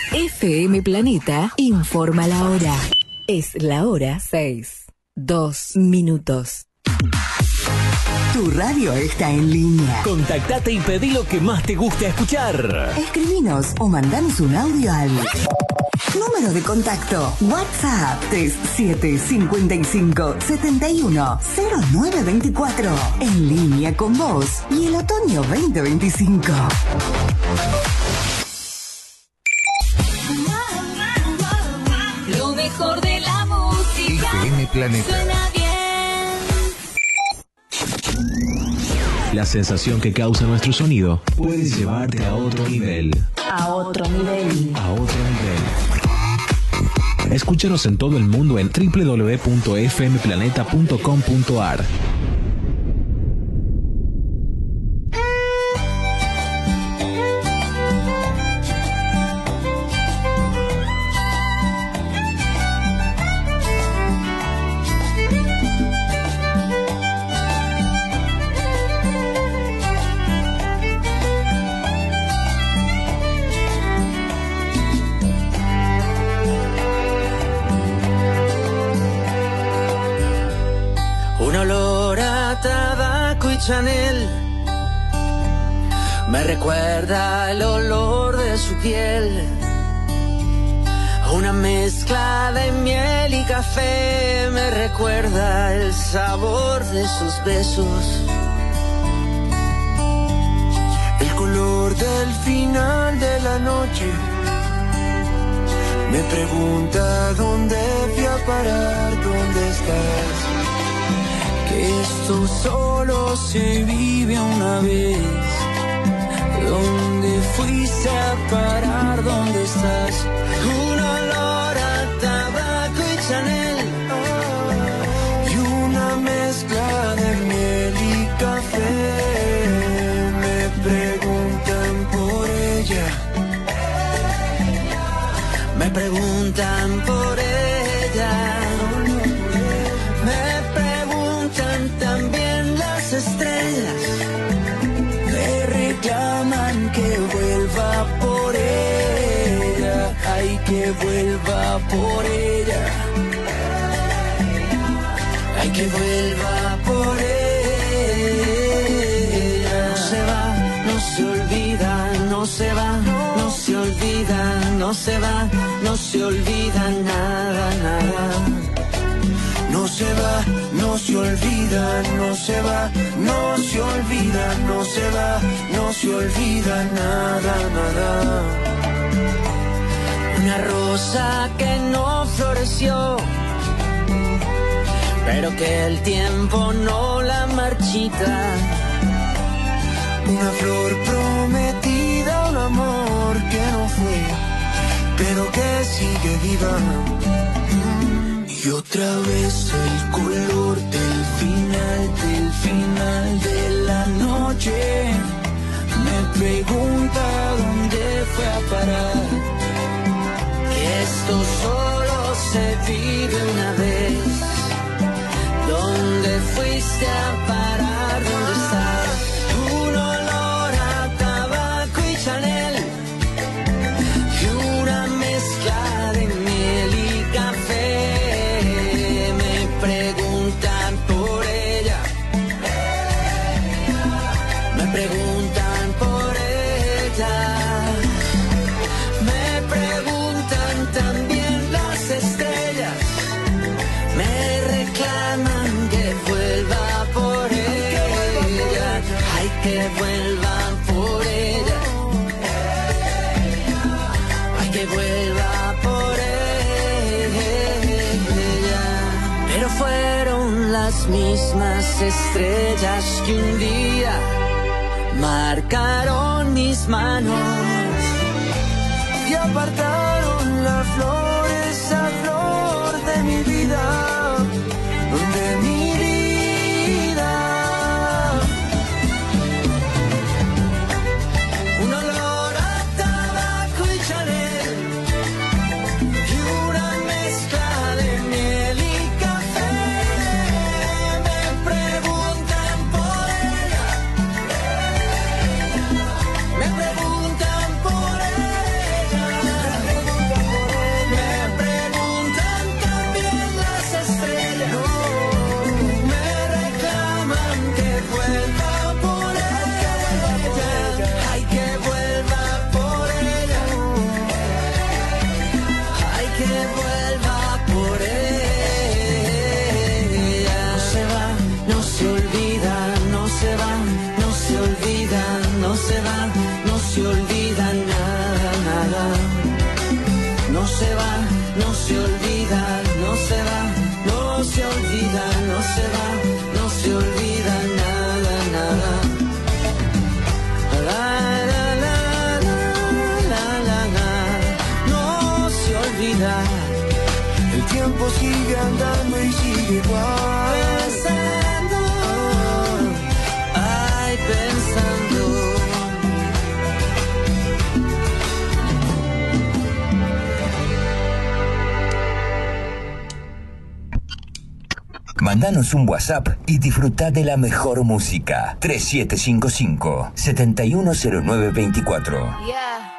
FM Planeta informa la hora. Es la hora 6:02. Tu radio está en línea. Contactate y pedí lo que más te guste escuchar. Escribinos o mandanos un audio al número de contacto WhatsApp 3755710924. En línea con vos y el otoño 2025. Lo mejor de la música FM Planeta. suena bien. La sensación que causa nuestro sonido puede llevarte a otro nivel. A otro nivel. A otro nivel. Escúchanos en todo el mundo en www.fmplaneta.com.ar. Chanel me recuerda el olor de su piel, una mezcla de miel y café me recuerda el sabor de sus besos, el color del final de la noche me pregunta dónde fui a parar, dónde estás. Que esto solo se vive una vez. ¿Dónde fuiste a parar? ¿Dónde estás? Un olor a tabaco y Chanel y una mezcla de miel y café. Me preguntan por ella. Me preguntan por ella. También las estrellas me reclaman que vuelva por ella, ay, que vuelva por ella, ay, que vuelva por ella. No se va, no se olvida, no se va, no se olvida, no se va, no se olvida nada, nada. No se va, no se olvida, no se va, no se olvida, no se va, no se olvida nada, nada. Una rosa que no floreció, pero que el tiempo no la marchita. Una flor prometida, un amor que no fue, pero que sigue viva. Y otra vez el color del final de la noche me pregunta dónde fue a parar. Que esto solo se vive una vez. ¿Dónde fuiste a parar? ¿Dónde estás? Un olor a tabaco y Chanel y una mezcla de miel y café. Preguntan por ella, me preguntan por ella, me preguntan también las estrellas, me reclaman que vuelva por ella, ay, que vuelva por ella, ay, que vuelva por ella. Pero fueron las mismas estrellas que un día marcaron mis manos y apartaron la flor, esa flor de mi vida, de mi vida. Un olor a tabaco y Chanel y una mezcla de miel y café. Me preguntan por ella, me preguntan por ella. Pensando, ay, pensando. Mandanos un WhatsApp y disfruta de la mejor música. 3755-710924. Yeah.